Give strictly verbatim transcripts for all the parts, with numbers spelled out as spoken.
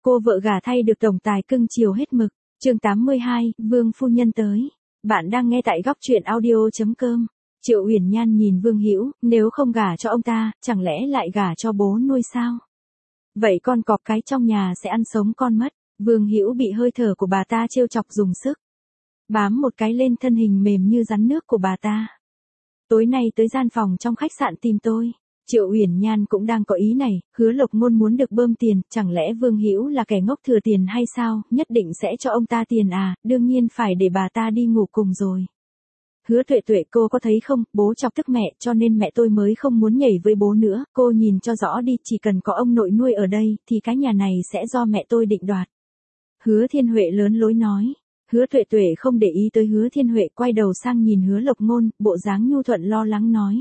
cô vợ gả thay được tổng tài cưng chiều hết mực. Chương tám mươi hai, Vương phu nhân tới. Bạn đang nghe tại góc truyện audio chấm com. Triệu Uyển Nhan nhìn Vương Hữu, nếu không gả cho ông ta, chẳng lẽ lại gả cho bố nuôi sao? Vậy con cọp cái trong nhà sẽ ăn sống con mất. Vương Hữu bị hơi thở của bà ta trêu chọc dùng sức, bám một cái lên thân hình mềm như rắn nước của bà ta. Tối nay tới gian phòng trong khách sạn tìm tôi. Triệu Uyển Nhan cũng đang có ý này, Hứa Lộc Ngôn muốn được bơm tiền, chẳng lẽ Vương Hữu là kẻ ngốc thừa tiền hay sao, nhất định sẽ cho ông ta tiền à, đương nhiên phải để bà ta đi ngủ cùng rồi. Hứa Tuệ Tuệ, cô có thấy không, bố chọc tức mẹ cho nên mẹ tôi mới không muốn nhảy với bố nữa, cô nhìn cho rõ đi, chỉ cần có ông nội nuôi ở đây, thì cái nhà này sẽ do mẹ tôi định đoạt. Hứa Thiên Huệ lớn lối nói. Hứa Tuệ Tuệ không để ý tới Hứa Thiên Huệ, quay đầu sang nhìn Hứa Lộc Ngôn, bộ dáng nhu thuận lo lắng nói.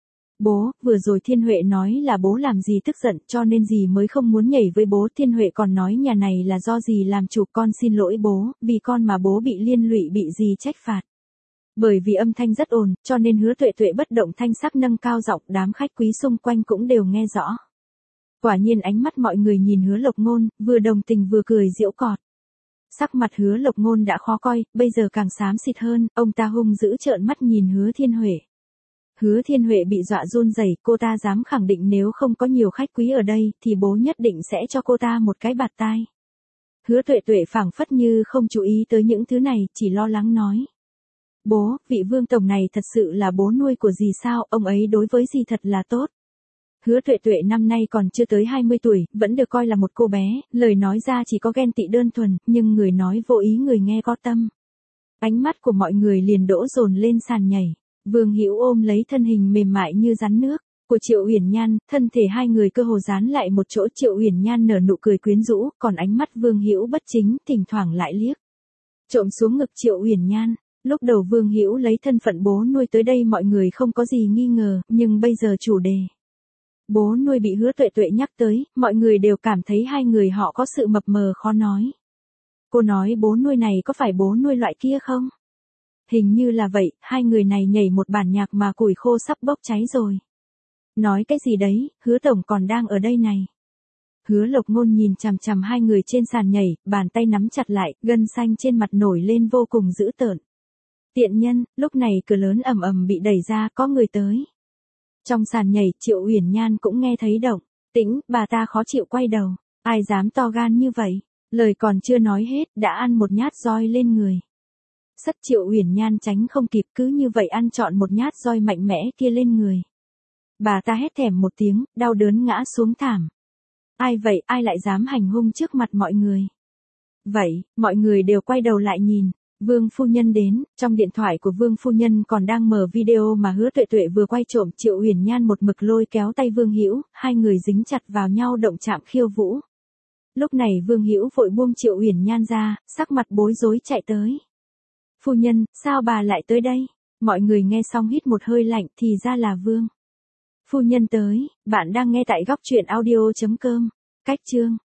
Bố, vừa rồi Thiên Huệ nói là bố làm gì tức giận cho nên gì mới không muốn nhảy với bố. Thiên Huệ còn nói nhà này là do gì làm chủ, con xin lỗi bố, vì con mà bố bị liên lụy bị gì trách phạt. Bởi vì âm thanh rất ồn, cho nên Hứa Tuệ Tuệ bất động thanh sắc nâng cao giọng, đám khách quý xung quanh cũng đều nghe rõ. Quả nhiên ánh mắt mọi người nhìn Hứa Lộc Ngôn, vừa đồng tình vừa cười giễu cợt. Sắc mặt Hứa Lộc Ngôn đã khó coi, bây giờ càng xám xịt hơn, ông ta hung dữ trợn mắt nhìn Hứa Thiên Huệ. Hứa Thiên Huệ bị dọa run rẩy, cô ta dám khẳng định nếu không có nhiều khách quý ở đây, thì bố nhất định sẽ cho cô ta một cái bạt tai. Hứa Tuệ Tuệ phảng phất như không chú ý tới những thứ này, chỉ lo lắng nói. Bố, vị Vương tổng này thật sự là bố nuôi của dì sao, ông ấy đối với dì thật là tốt. Hứa Tuệ Tuệ năm nay còn chưa tới hai mươi tuổi, vẫn được coi là một cô bé, lời nói ra chỉ có ghen tị đơn thuần, nhưng người nói vô ý người nghe có tâm. Ánh mắt của mọi người liền đổ dồn lên sàn nhảy. Vương Hữu ôm lấy thân hình mềm mại như rắn nước của Triệu Uyển Nhan, thân thể hai người cơ hồ dán lại một chỗ. Triệu Uyển Nhan nở nụ cười quyến rũ, còn ánh mắt Vương Hữu bất chính, thỉnh thoảng lại liếc trộm xuống ngực Triệu Uyển Nhan. Lúc đầu Vương Hữu lấy thân phận bố nuôi tới đây mọi người không có gì nghi ngờ, nhưng bây giờ chủ đề bố nuôi bị Hứa Tuệ Tuệ nhắc tới, mọi người đều cảm thấy hai người họ có sự mập mờ khó nói. Cô nói bố nuôi này có phải bố nuôi loại kia không? Hình như là vậy, hai người này nhảy một bản nhạc mà củi khô sắp bốc cháy rồi. Nói cái gì đấy, Hứa tổng còn đang ở đây này. Hứa Lộc Ngôn nhìn chằm chằm hai người trên sàn nhảy, bàn tay nắm chặt lại, gân xanh trên mặt nổi lên vô cùng dữ tợn. Tiện nhân, lúc này cửa lớn ầm ầm bị đẩy ra, có người tới. Trong sàn nhảy, Triệu Uyển Nhan cũng nghe thấy động tĩnh, bà ta khó chịu quay đầu. Ai dám to gan như vậy? Lời còn chưa nói hết, đã ăn một nhát roi lên người. Sắt Triệu Uyển Nhan tránh không kịp, cứ như vậy ăn trọn một nhát roi mạnh mẽ kia lên người. Bà ta hét thảm một tiếng, đau đớn ngã xuống thảm. Ai vậy, ai lại dám hành hung trước mặt mọi người? Vậy, mọi người đều quay đầu lại nhìn. Vương phu nhân đến, trong điện thoại của Vương phu nhân còn đang mở video mà Hứa Tuệ Tuệ vừa quay trộm. Triệu Uyển Nhan một mực lôi kéo tay Vương Hữu, hai người dính chặt vào nhau động chạm khiêu vũ. Lúc này Vương Hữu vội buông Triệu Uyển Nhan ra, sắc mặt bối rối chạy tới. Phu nhân, sao bà lại tới đây? Mọi người nghe xong hít một hơi lạnh, thì ra là Vương phu nhân tới. Bạn đang nghe tại góc truyện audio chấm com. Cách chương